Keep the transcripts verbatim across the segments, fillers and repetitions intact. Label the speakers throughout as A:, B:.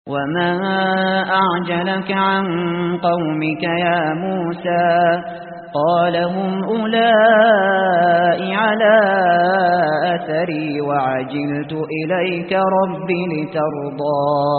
A: وما أعجلك عن قومك يا موسى قال هم أولئك على أثري وعجلت إليك رب لترضى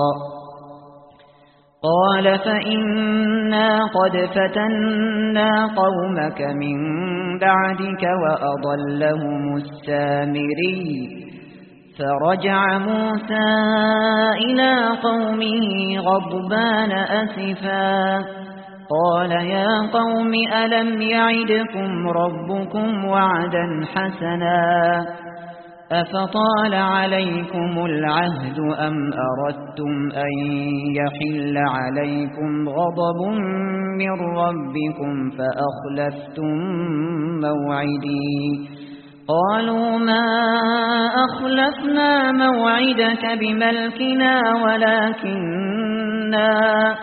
A: قال فإنا قد فتنا قومك من بعدك وأضلهم السامري فرجع موسى إلى قومه غضبان أسفا قال يا قوم ألم يعدكم ربكم وعدا حسنا أفطال عليكم العهد أم أردتم أن يحل عليكم غضب من ربكم فأخلفتم موعدي قالوا ما أخلفنا موعدك بملكنا ولكننا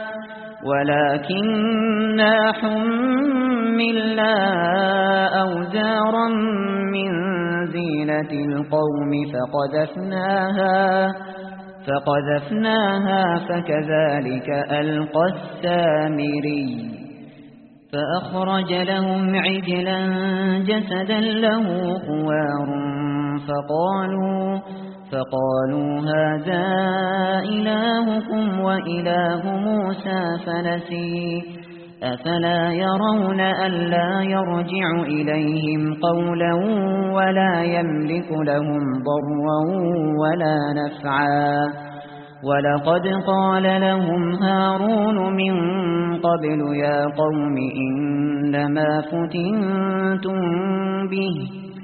A: ولكننا حملنا أوزارا من زينة القوم فقذفناها فقذفناها فكذلك ألقى السامري فأخرج لهم عجلا جسدا له خوار فقالوا فقالوا هذا إلهكم وإله موسى فنسي أفلا يرون ألا يرجع إليهم قولا ولا يملك لهم ضرا ولا نفعا ولقد قال لهم هارون من قبل يا قوم إنما فتنتم به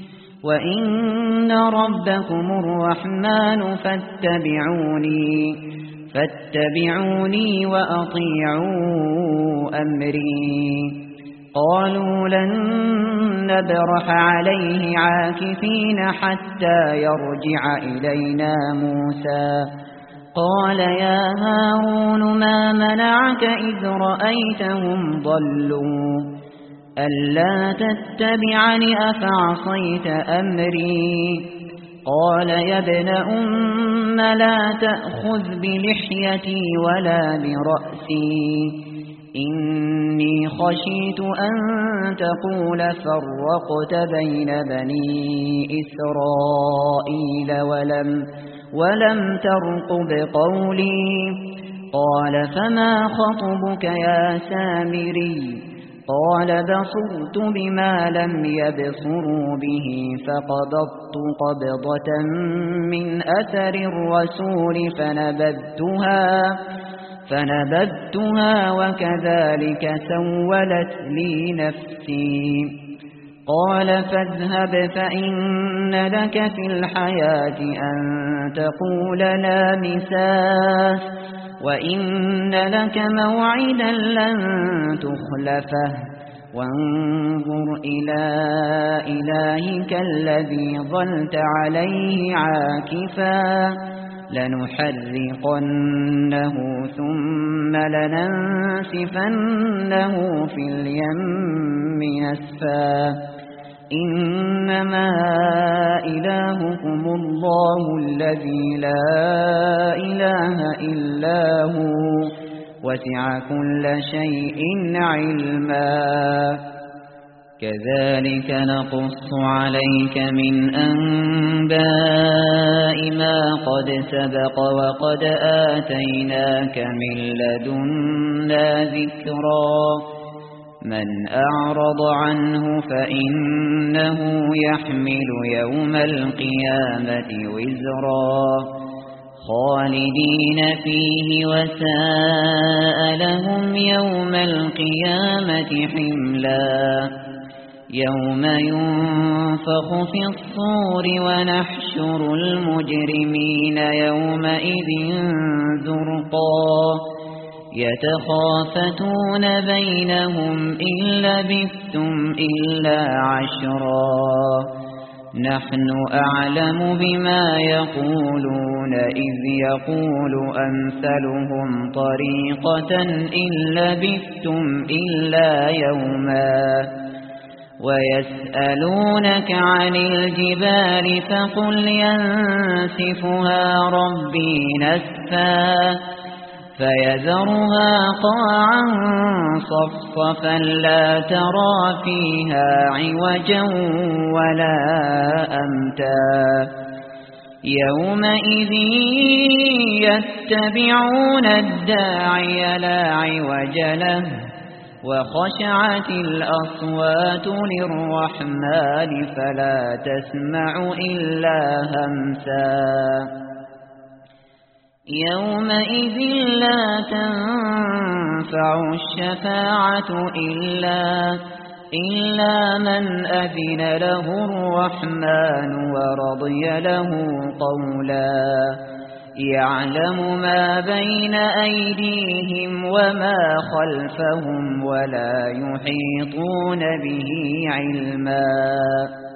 A: وإن ربكم الرحمن فاتبعوني فاتبعوني وأطيعوا أمري قالوا لن نبرح عليه عاكفين حتى يرجع إلينا موسى قال يا هارون ما منعك إذ رأيتهم ضلوا ألا تتبعني أفعصيت أمري قال يا ابن أم لا تأخذ بلحيتي ولا برأسي إني خشيت أن تقول فرقت بين بني إسرائيل ولم ولم ترقب قولي قال فما خطبك يا سامري قال بصرت بما لم يبصروا به فقبضت قبضة من أثر الرسول فنبذتها فنبذتها وكذلك سولت لي نفسي قال فاذهب فإن لك في الحياة أن تقول لا مساس وإن لك موعدا لن تخلفه وانظر إلى إلهك الذي ظلت عليه عاكفا لنحرقنه ثم لننسفنه في اليم نسفا إنما إلهكم الله الذي لا إله إلا هو وسع كل شيء علما كذلك نقص عليك من أنباء ما قد سبق وقد آتيناك من لدنا ذكرا من أعرض عنه فإنه يحمل يوم القيامة وزرا خالدين فيه وساء لهم يوم القيامة حملا يوم ينفخ في الصور ونحشر المجرمين يومئذ زرقا يتخافتون بينهم إن لبثتم إلا عشرا نحن أعلم بما يقولون إذ يقول أمثلهم طريقة إن لبثتم إلا يوما ويسألونك عن الجبال فقل ينسفها ربي نسفا فيذرها قاعا صفصفا لا ترى فيها عوجا ولا أمتا يومئذ يتبعون الداعي لا عوج له وخشعت الأصوات للرحمن فلا تسمع إلا همسا يومئذ لا تنفع الشفاعة إلا إلا من أذن له الرحمن ورضي له قولا يعلم ما بين أيديهم وما خلفهم ولا يحيطون به علما